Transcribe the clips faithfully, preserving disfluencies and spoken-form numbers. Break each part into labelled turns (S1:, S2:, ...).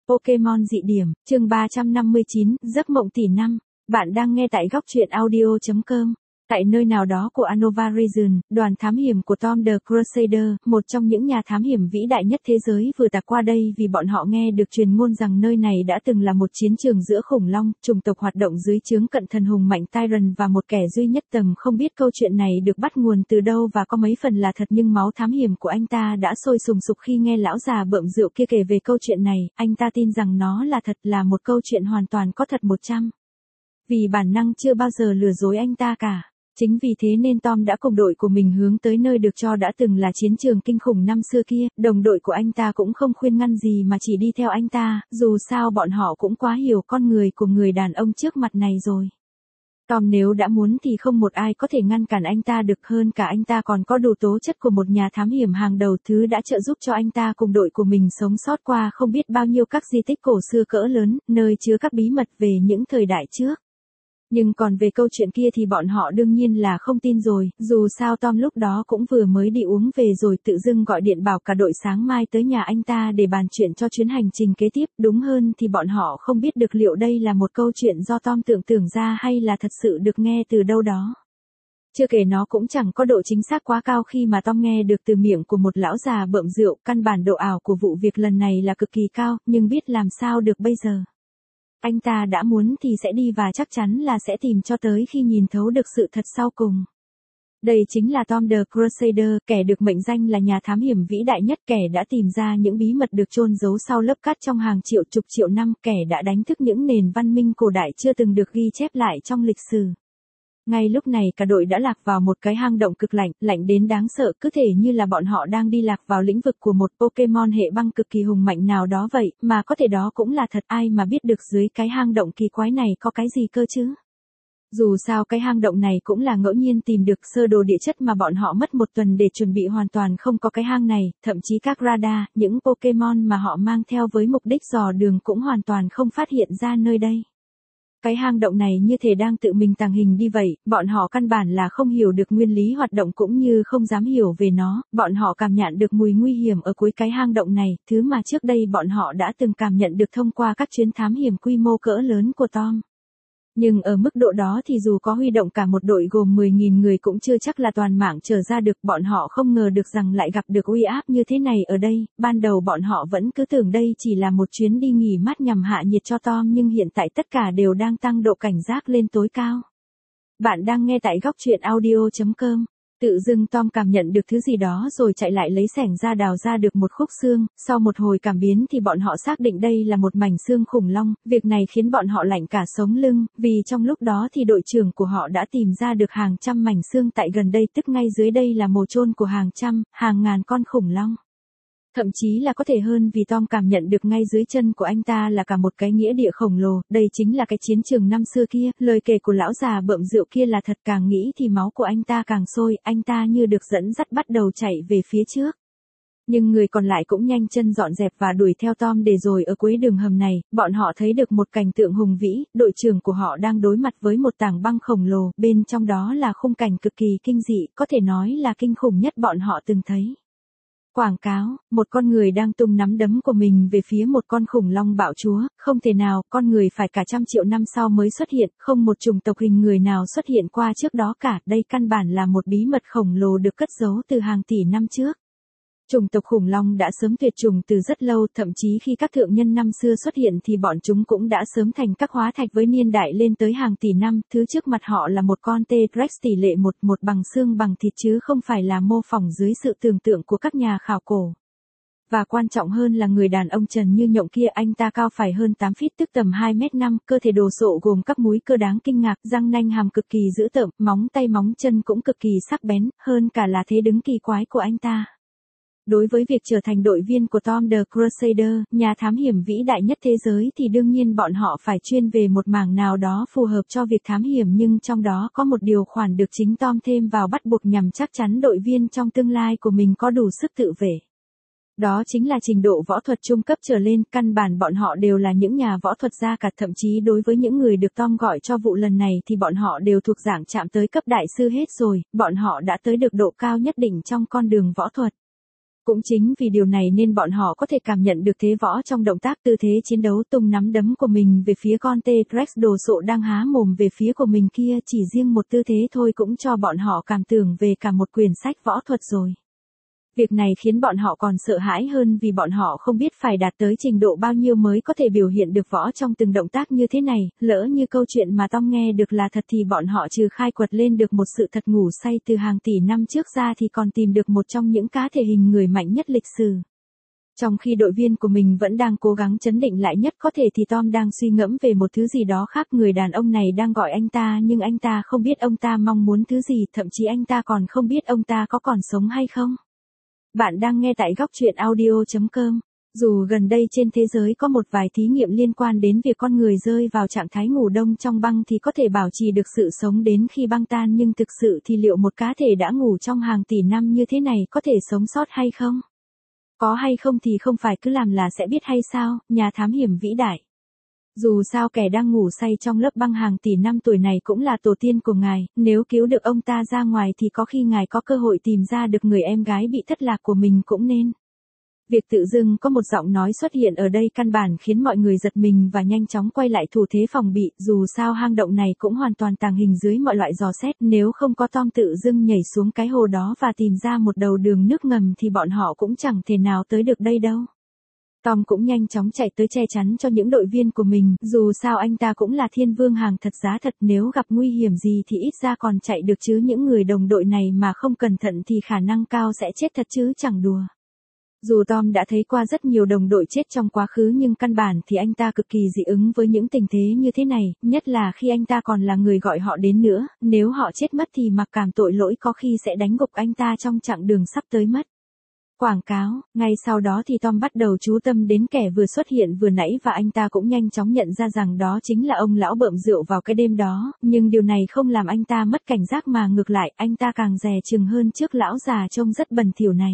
S1: Pokemon dị điểm, chương ba trăm năm mươi chín, giấc mộng tỷ năm. Bạn đang nghe tại góc truyện audio chấm com. Tại nơi nào đó của Unova Region, đoàn thám hiểm của Tom the Crusader, một trong những nhà thám hiểm vĩ đại nhất thế giới vừa tạc qua đây vì bọn họ nghe được truyền ngôn rằng nơi này đã từng là một chiến trường giữa khủng long, chủng tộc hoạt động dưới trướng cận thần hùng mạnh Tyrant và một kẻ duy nhất tầm không biết câu chuyện này được bắt nguồn từ đâu và có mấy phần là thật, nhưng máu thám hiểm của anh ta đã sôi sùng sục khi nghe lão già bợm rượu kia kể về câu chuyện này. Anh ta tin rằng nó là thật, là một câu chuyện hoàn toàn có thật một trăm. Vì bản năng chưa bao giờ lừa dối anh ta cả. Chính vì thế nên Tom đã cùng đội của mình hướng tới nơi được cho đã từng là chiến trường kinh khủng năm xưa kia. Đồng đội của anh ta cũng không khuyên ngăn gì mà chỉ đi theo anh ta, dù sao bọn họ cũng quá hiểu con người của người đàn ông trước mặt này rồi. Tom nếu đã muốn thì không một ai có thể ngăn cản anh ta được, hơn cả anh ta còn có đủ tố chất của một nhà thám hiểm hàng đầu, thứ đã trợ giúp cho anh ta cùng đội của mình sống sót qua không biết bao nhiêu các di tích cổ xưa cỡ lớn, nơi chứa các bí mật về những thời đại trước. Nhưng còn về câu chuyện kia thì bọn họ đương nhiên là không tin rồi, dù sao Tom lúc đó cũng vừa mới đi uống về rồi tự dưng gọi điện bảo cả đội sáng mai tới nhà anh ta để bàn chuyện cho chuyến hành trình kế tiếp. Đúng hơn thì bọn họ không biết được liệu đây là một câu chuyện do Tom tưởng tượng ra hay là thật sự được nghe từ đâu đó. Chưa kể nó cũng chẳng có độ chính xác quá cao khi mà Tom nghe được từ miệng của một lão già bợm rượu. Căn bản độ ảo của vụ việc lần này là cực kỳ cao, nhưng biết làm sao được bây giờ. Anh ta đã muốn thì sẽ đi và chắc chắn là sẽ tìm cho tới khi nhìn thấu được sự thật sau cùng. Đây chính là Tom the Crusader, kẻ được mệnh danh là nhà thám hiểm vĩ đại nhất, kẻ đã tìm ra những bí mật được chôn giấu sau lớp cát trong hàng triệu chục triệu năm, kẻ đã đánh thức những nền văn minh cổ đại chưa từng được ghi chép lại trong lịch sử. Ngay lúc này cả đội đã lạc vào một cái hang động cực lạnh, lạnh đến đáng sợ, cứ thể như là bọn họ đang đi lạc vào lĩnh vực của một Pokemon hệ băng cực kỳ hùng mạnh nào đó vậy, mà có thể đó cũng là thật, ai mà biết được dưới cái hang động kỳ quái này có cái gì cơ chứ. Dù sao cái hang động này cũng là ngẫu nhiên tìm được, sơ đồ địa chất mà bọn họ mất một tuần để chuẩn bị hoàn toàn không có cái hang này, thậm chí các radar, những Pokemon mà họ mang theo với mục đích dò đường cũng hoàn toàn không phát hiện ra nơi đây. Cái hang động này như thể đang tự mình tàng hình đi vậy, bọn họ căn bản là không hiểu được nguyên lý hoạt động cũng như không dám hiểu về nó, bọn họ cảm nhận được mùi nguy hiểm ở cuối cái hang động này, thứ mà trước đây bọn họ đã từng cảm nhận được thông qua các chuyến thám hiểm quy mô cỡ lớn của Tom. Nhưng ở mức độ đó thì dù có huy động cả một đội gồm mười nghìn người cũng chưa chắc là toàn mạng trở ra được, bọn họ không ngờ được rằng lại gặp được uy áp như thế này ở đây. Ban đầu bọn họ vẫn cứ tưởng đây chỉ là một chuyến đi nghỉ mát nhằm hạ nhiệt cho Tom, nhưng hiện tại tất cả đều đang tăng độ cảnh giác lên tối cao. Bạn đang nghe tại góc truyện audio chấm com. Tự dưng Tom cảm nhận được thứ gì đó rồi chạy lại lấy xẻng ra đào ra được một khúc xương, sau một hồi cảm biến thì bọn họ xác định đây là một mảnh xương khủng long, việc này khiến bọn họ lạnh cả sống lưng, vì trong lúc đó thì đội trưởng của họ đã tìm ra được hàng trăm mảnh xương tại gần đây, tức ngay dưới đây là mồ chôn của hàng trăm, hàng ngàn con khủng long. Thậm chí là có thể hơn, vì Tom cảm nhận được ngay dưới chân của anh ta là cả một cái nghĩa địa khổng lồ, đây chính là cái chiến trường năm xưa kia, lời kể của lão già bợm rượu kia là thật, càng nghĩ thì máu của anh ta càng sôi, anh ta như được dẫn dắt bắt đầu chạy về phía trước. Nhưng người còn lại cũng nhanh chân dọn dẹp và đuổi theo Tom, để rồi ở cuối đường hầm này, bọn họ thấy được một cảnh tượng hùng vĩ, đội trưởng của họ đang đối mặt với một tảng băng khổng lồ, bên trong đó là khung cảnh cực kỳ kinh dị, có thể nói là kinh khủng nhất bọn họ từng thấy. Quảng cáo, một con người đang tung nắm đấm của mình về phía một con khủng long bạo chúa, không thể nào, con người phải cả trăm triệu năm sau mới xuất hiện, không một chủng tộc hình người nào xuất hiện qua trước đó cả, đây căn bản là một bí mật khổng lồ được cất giấu từ hàng tỷ năm trước. Chủng tộc khủng long đã sớm tuyệt chủng từ rất lâu, thậm chí khi các thượng nhân năm xưa xuất hiện thì bọn chúng cũng đã sớm thành các hóa thạch với niên đại lên tới hàng tỷ năm, thứ trước mặt họ là một con T-Rex tỷ lệ một một bằng xương bằng thịt chứ không phải là mô phỏng dưới sự tưởng tượng của các nhà khảo cổ. Và quan trọng hơn là người đàn ông trần như nhộng kia, anh ta cao phải hơn tám feet tức tầm hai mét năm, cơ thể đồ sộ gồm các múi cơ đáng kinh ngạc, răng nanh hàm cực kỳ dữ tợn, móng tay móng chân cũng cực kỳ sắc bén, hơn cả là thế đứng kỳ quái của anh ta. Đối với việc trở thành đội viên của Tom the Crusader, nhà thám hiểm vĩ đại nhất thế giới, thì đương nhiên bọn họ phải chuyên về một mảng nào đó phù hợp cho việc thám hiểm, nhưng trong đó có một điều khoản được chính Tom thêm vào bắt buộc nhằm chắc chắn đội viên trong tương lai của mình có đủ sức tự vệ. Đó chính là trình độ võ thuật trung cấp trở lên, căn bản bọn họ đều là những nhà võ thuật gia cả, thậm chí đối với những người được Tom gọi cho vụ lần này thì bọn họ đều thuộc dạng chạm tới cấp đại sư hết rồi, bọn họ đã tới được độ cao nhất định trong con đường võ thuật. Cũng chính vì điều này nên bọn họ có thể cảm nhận được thế võ trong động tác tư thế chiến đấu tung nắm đấm của mình về phía con T-Rex đồ sộ đang há mồm về phía của mình kia, chỉ riêng một tư thế thôi cũng cho bọn họ cảm tưởng về cả một quyển sách võ thuật rồi. Việc này khiến bọn họ còn sợ hãi hơn vì bọn họ không biết phải đạt tới trình độ bao nhiêu mới có thể biểu hiện được võ trong từng động tác như thế này, lỡ như câu chuyện mà Tom nghe được là thật thì bọn họ trừ khai quật lên được một sự thật ngủ say từ hàng tỷ năm trước ra thì còn tìm được một trong những cá thể hình người mạnh nhất lịch sử. Trong khi đội viên của mình vẫn đang cố gắng trấn định lại nhất có thể thì Tom đang suy ngẫm về một thứ gì đó khác. Người đàn ông này đang gọi anh ta nhưng anh ta không biết ông ta mong muốn thứ gì, thậm chí anh ta còn không biết ông ta có còn sống hay không. Bạn đang nghe tại góc truyện audio chấm com. Dù gần đây trên thế giới có một vài thí nghiệm liên quan đến việc con người rơi vào trạng thái ngủ đông trong băng thì có thể bảo trì được sự sống đến khi băng tan, nhưng thực sự thì liệu một cá thể đã ngủ trong hàng tỷ năm như thế này có thể sống sót hay không? Có hay không thì không phải cứ làm là sẽ biết hay sao, nhà thám hiểm vĩ đại. Dù sao kẻ đang ngủ say trong lớp băng hàng tỷ năm tuổi này cũng là tổ tiên của ngài, nếu cứu được ông ta ra ngoài thì có khi ngài có cơ hội tìm ra được người em gái bị thất lạc của mình cũng nên. Việc tự dưng có một giọng nói xuất hiện ở đây căn bản khiến mọi người giật mình và nhanh chóng quay lại thủ thế phòng bị, dù sao hang động này cũng hoàn toàn tàng hình dưới mọi loại dò xét, nếu không có Tom tự dưng nhảy xuống cái hồ đó và tìm ra một đầu đường nước ngầm thì bọn họ cũng chẳng thể nào tới được đây đâu. Tom cũng nhanh chóng chạy tới che chắn cho những đội viên của mình, dù sao anh ta cũng là thiên vương hàng thật giá thật, nếu gặp nguy hiểm gì thì ít ra còn chạy được chứ những người đồng đội này mà không cẩn thận thì khả năng cao sẽ chết thật chứ chẳng đùa. Dù Tom đã thấy qua rất nhiều đồng đội chết trong quá khứ nhưng căn bản thì anh ta cực kỳ dị ứng với những tình thế như thế này, nhất là khi anh ta còn là người gọi họ đến nữa, nếu họ chết mất thì mặc cảm tội lỗi có khi sẽ đánh gục anh ta trong chặng đường sắp tới mất. Quảng cáo, ngay sau đó thì Tom bắt đầu chú tâm đến kẻ vừa xuất hiện vừa nãy và anh ta cũng nhanh chóng nhận ra rằng đó chính là ông lão bợm rượu vào cái đêm đó, nhưng điều này không làm anh ta mất cảnh giác mà ngược lại anh ta càng dè chừng hơn trước lão già trông rất bẩn thỉu này.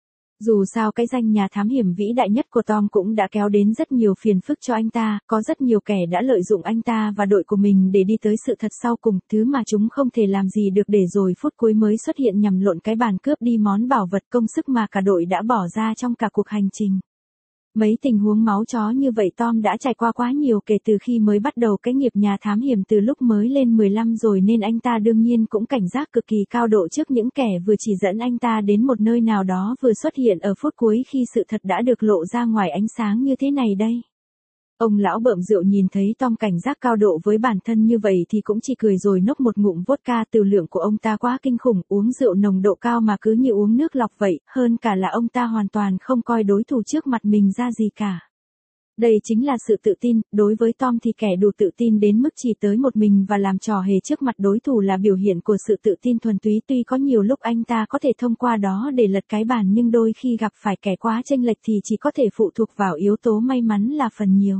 S1: Dù sao cái danh nhà thám hiểm vĩ đại nhất của Tom cũng đã kéo đến rất nhiều phiền phức cho anh ta, có rất nhiều kẻ đã lợi dụng anh ta và đội của mình để đi tới sự thật sau cùng, thứ mà chúng không thể làm gì được để rồi phút cuối mới xuất hiện nhằm lộn cái bàn cướp đi món bảo vật công sức mà cả đội đã bỏ ra trong cả cuộc hành trình. Mấy tình huống máu chó như vậy Tom đã trải qua quá nhiều kể từ khi mới bắt đầu cái nghiệp nhà thám hiểm từ lúc mới lên mười lăm rồi, nên anh ta đương nhiên cũng cảnh giác cực kỳ cao độ trước những kẻ vừa chỉ dẫn anh ta đến một nơi nào đó vừa xuất hiện ở phút cuối khi sự thật đã được lộ ra ngoài ánh sáng như thế này đây. Ông lão bợm rượu nhìn thấy Tom cảnh giác cao độ với bản thân như vậy thì cũng chỉ cười rồi nốc một ngụm vodka, từ lượng của ông ta quá kinh khủng, uống rượu nồng độ cao mà cứ như uống nước lọc vậy, hơn cả là ông ta hoàn toàn không coi đối thủ trước mặt mình ra gì cả. Đây chính là sự tự tin, đối với Tom thì kẻ đủ tự tin đến mức chỉ tới một mình và làm trò hề trước mặt đối thủ là biểu hiện của sự tự tin thuần túy, tuy có nhiều lúc anh ta có thể thông qua đó để lật cái bàn nhưng đôi khi gặp phải kẻ quá chênh lệch thì chỉ có thể phụ thuộc vào yếu tố may mắn là phần nhiều.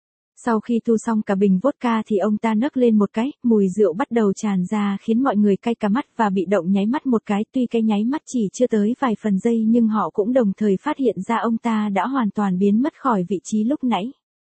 S1: Sau khi thu xong cả bình vodka thì ông ta nấc lên một cái, mùi rượu bắt đầu tràn ra khiến mọi người cay cả mắt và bị động nháy mắt một cái, tuy cái nháy mắt chỉ chưa tới vài phần giây nhưng họ cũng đồng thời phát hiện ra ông ta đã hoàn toàn biến mất khỏi vị trí lúc nãy.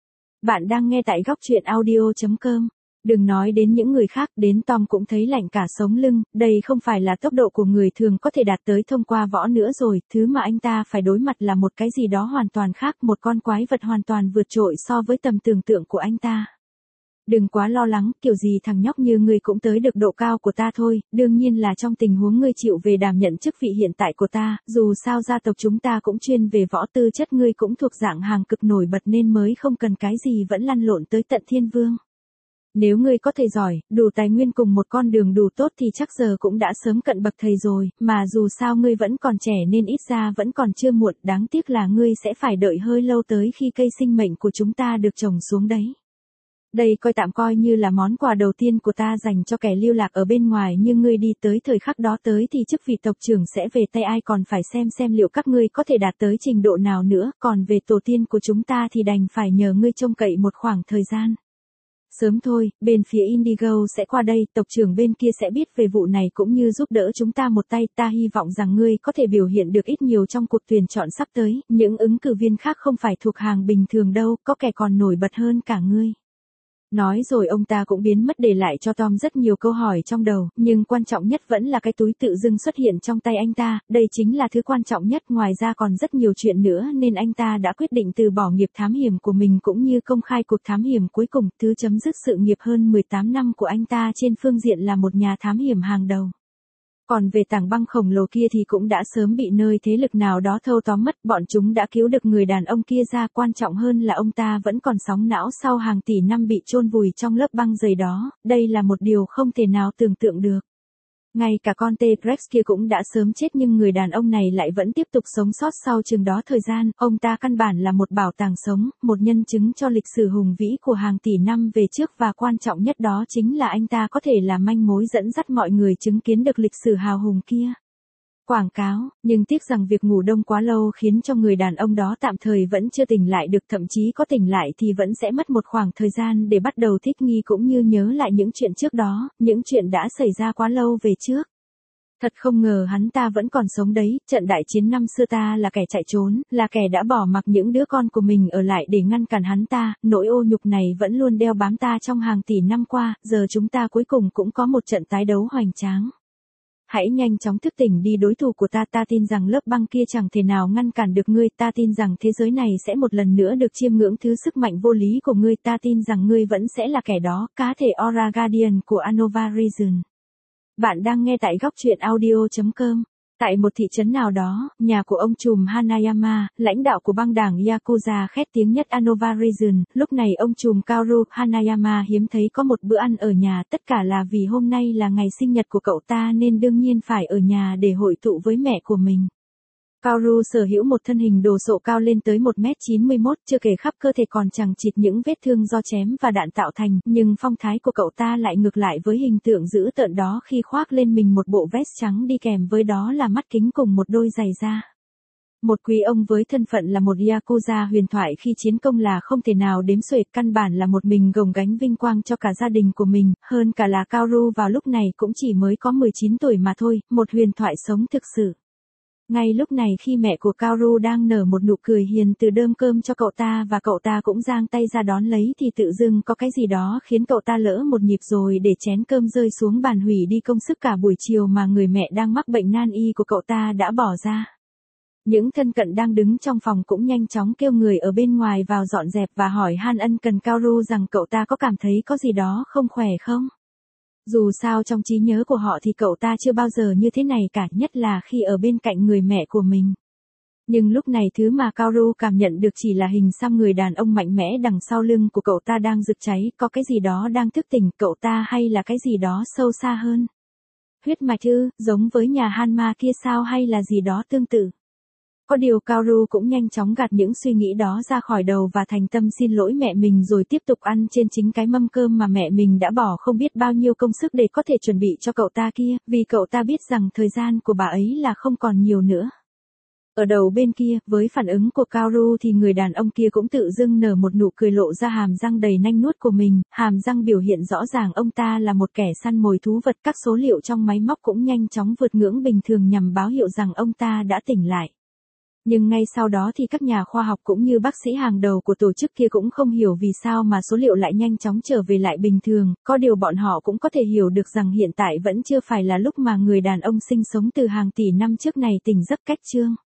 S1: Bạn đang nghe tại góc truyện audio chấm com. Đừng nói đến những người khác, đến Tom cũng thấy lạnh cả sống lưng, đây không phải là tốc độ của người thường có thể đạt tới thông qua võ nữa rồi, thứ mà anh ta phải đối mặt là một cái gì đó hoàn toàn khác, một con quái vật hoàn toàn vượt trội so với tầm tưởng tượng của anh ta. Đừng quá lo lắng, kiểu gì thằng nhóc như ngươi cũng tới được độ cao của ta thôi, đương nhiên là trong tình huống ngươi chịu về đảm nhận chức vị hiện tại của ta, dù sao gia tộc chúng ta cũng chuyên về võ, tư chất ngươi cũng thuộc dạng hàng cực nổi bật nên mới không cần cái gì vẫn lăn lộn tới tận thiên vương. Nếu ngươi có thể giỏi, đủ tài nguyên cùng một con đường đủ tốt thì chắc giờ cũng đã sớm cận bậc thầy rồi, mà dù sao ngươi vẫn còn trẻ nên ít ra vẫn còn chưa muộn, đáng tiếc là ngươi sẽ phải đợi hơi lâu tới khi cây sinh mệnh của chúng ta được trồng xuống đấy. Đây coi tạm coi như là món quà đầu tiên của ta dành cho kẻ lưu lạc ở bên ngoài, nhưng ngươi đi tới thời khắc đó tới thì chức vị tộc trưởng sẽ về tay ai, còn phải xem xem liệu các ngươi có thể đạt tới trình độ nào nữa, còn về tổ tiên của chúng ta thì đành phải nhờ ngươi trông cậy một khoảng thời gian. Sớm thôi, bên phía Indigo sẽ qua đây, tộc trưởng bên kia sẽ biết về vụ này cũng như giúp đỡ chúng ta một tay, ta hy vọng rằng ngươi có thể biểu hiện được ít nhiều trong cuộc tuyển chọn sắp tới, những ứng cử viên khác không phải thuộc hàng bình thường đâu, có kẻ còn nổi bật hơn cả ngươi. Nói rồi ông ta cũng biến mất để lại cho Tom rất nhiều câu hỏi trong đầu, nhưng quan trọng nhất vẫn là cái túi tự dưng xuất hiện trong tay anh ta, đây chính là thứ quan trọng nhất, ngoài ra còn rất nhiều chuyện nữa nên anh ta đã quyết định từ bỏ nghiệp thám hiểm của mình cũng như công khai cuộc thám hiểm cuối cùng, thứ chấm dứt sự nghiệp hơn mười tám năm của anh ta trên phương diện là một nhà thám hiểm hàng đầu. Còn về tảng băng khổng lồ kia thì cũng đã sớm bị nơi thế lực nào đó thâu tóm mất, bọn chúng đã cứu được người đàn ông kia ra, quan trọng hơn là ông ta vẫn còn sóng não sau hàng tỷ năm bị chôn vùi trong lớp băng dày đó, đây là một điều không thể nào tưởng tượng được. Ngay cả con T-Rex kia cũng đã sớm chết nhưng người đàn ông này lại vẫn tiếp tục sống sót sau chừng đó thời gian, ông ta căn bản là một bảo tàng sống, một nhân chứng cho lịch sử hùng vĩ của hàng tỷ năm về trước và quan trọng nhất đó chính là anh ta có thể là manh mối dẫn dắt mọi người chứng kiến được lịch sử hào hùng kia. Quảng cáo, nhưng tiếc rằng việc ngủ đông quá lâu khiến cho người đàn ông đó tạm thời vẫn chưa tỉnh lại được, thậm chí có tỉnh lại thì vẫn sẽ mất một khoảng thời gian để bắt đầu thích nghi cũng như nhớ lại những chuyện trước đó, những chuyện đã xảy ra quá lâu về trước. Thật không ngờ hắn ta vẫn còn sống đấy, trận đại chiến năm xưa ta là kẻ chạy trốn, là kẻ đã bỏ mặc những đứa con của mình ở lại để ngăn cản hắn ta, nỗi ô nhục này vẫn luôn đeo bám ta trong hàng tỷ năm qua, giờ chúng ta cuối cùng cũng có một trận tái đấu hoành tráng. Hãy nhanh chóng thức tỉnh đi đối thủ của ta, ta tin rằng lớp băng kia chẳng thể nào ngăn cản được ngươi, ta tin rằng thế giới này sẽ một lần nữa được chiêm ngưỡng thứ sức mạnh vô lý của ngươi, ta tin rằng ngươi vẫn sẽ là kẻ đó, cá thể Aura Guardian của Anova Region. Bạn đang nghe tại góc truyện audio chấm com. Tại một thị trấn nào đó, nhà của ông trùm Hanayama, lãnh đạo của băng đảng Yakuza khét tiếng nhất Anova Region, lúc này ông trùm Kaoru Hanayama hiếm thấy có một bữa ăn ở nhà, tất cả là vì hôm nay là ngày sinh nhật của cậu ta nên đương nhiên phải ở nhà để hội tụ với mẹ của mình. Kaoru sở hữu một thân hình đồ sộ cao lên tới một mét chín mươi mốt, chưa kể khắp cơ thể còn chằng chịt những vết thương do chém và đạn tạo thành, nhưng phong thái của cậu ta lại ngược lại với hình tượng dữ tợn đó khi khoác lên mình một bộ vest trắng đi kèm với đó là mắt kính cùng một đôi giày da. Một quý ông với thân phận là một Yakuza huyền thoại khi chiến công là không thể nào đếm xuể, căn bản là một mình gồng gánh vinh quang cho cả gia đình của mình, hơn cả là Kaoru vào lúc này cũng chỉ mới có mười chín tuổi mà thôi, một huyền thoại sống thực sự. Ngay lúc này khi mẹ của Kaoru đang nở một nụ cười hiền từ đơm cơm cho cậu ta và cậu ta cũng giang tay ra đón lấy thì tự dưng có cái gì đó khiến cậu ta lỡ một nhịp rồi để chén cơm rơi xuống bàn, hủy đi công sức cả buổi chiều mà người mẹ đang mắc bệnh nan y của cậu ta đã bỏ ra. Những thân cận đang đứng trong phòng cũng nhanh chóng kêu người ở bên ngoài vào dọn dẹp và hỏi han ân cần Kaoru rằng cậu ta có cảm thấy có gì đó không khỏe không? Dù sao trong trí nhớ của họ thì cậu ta chưa bao giờ như thế này cả, nhất là khi ở bên cạnh người mẹ của mình. Nhưng lúc này thứ mà Kaoru cảm nhận được chỉ là hình xăm người đàn ông mạnh mẽ đằng sau lưng của cậu ta đang rực cháy, có cái gì đó đang thức tỉnh cậu ta hay là cái gì đó sâu xa hơn. Huyết mạch ư, giống với nhà Hanma kia sao hay là gì đó tương tự. Có điều Kaoru cũng nhanh chóng gạt những suy nghĩ đó ra khỏi đầu và thành tâm xin lỗi mẹ mình rồi tiếp tục ăn trên chính cái mâm cơm mà mẹ mình đã bỏ không biết bao nhiêu công sức để có thể chuẩn bị cho cậu ta kia, vì cậu ta biết rằng thời gian của bà ấy là không còn nhiều nữa. Ở đầu bên kia, với phản ứng của Kaoru thì người đàn ông kia cũng tự dưng nở một nụ cười lộ ra hàm răng đầy nanh nuốt của mình, hàm răng biểu hiện rõ ràng ông ta là một kẻ săn mồi thú vật, các số liệu trong máy móc cũng nhanh chóng vượt ngưỡng bình thường nhằm báo hiệu rằng ông ta đã tỉnh lại. Nhưng ngay sau đó thì các nhà khoa học cũng như bác sĩ hàng đầu của tổ chức kia cũng không hiểu vì sao mà số liệu lại nhanh chóng trở về lại bình thường, có điều bọn họ cũng có thể hiểu được rằng hiện tại vẫn chưa phải là lúc mà người đàn ông sinh sống từ hàng tỷ năm trước này tỉnh giấc cách chương.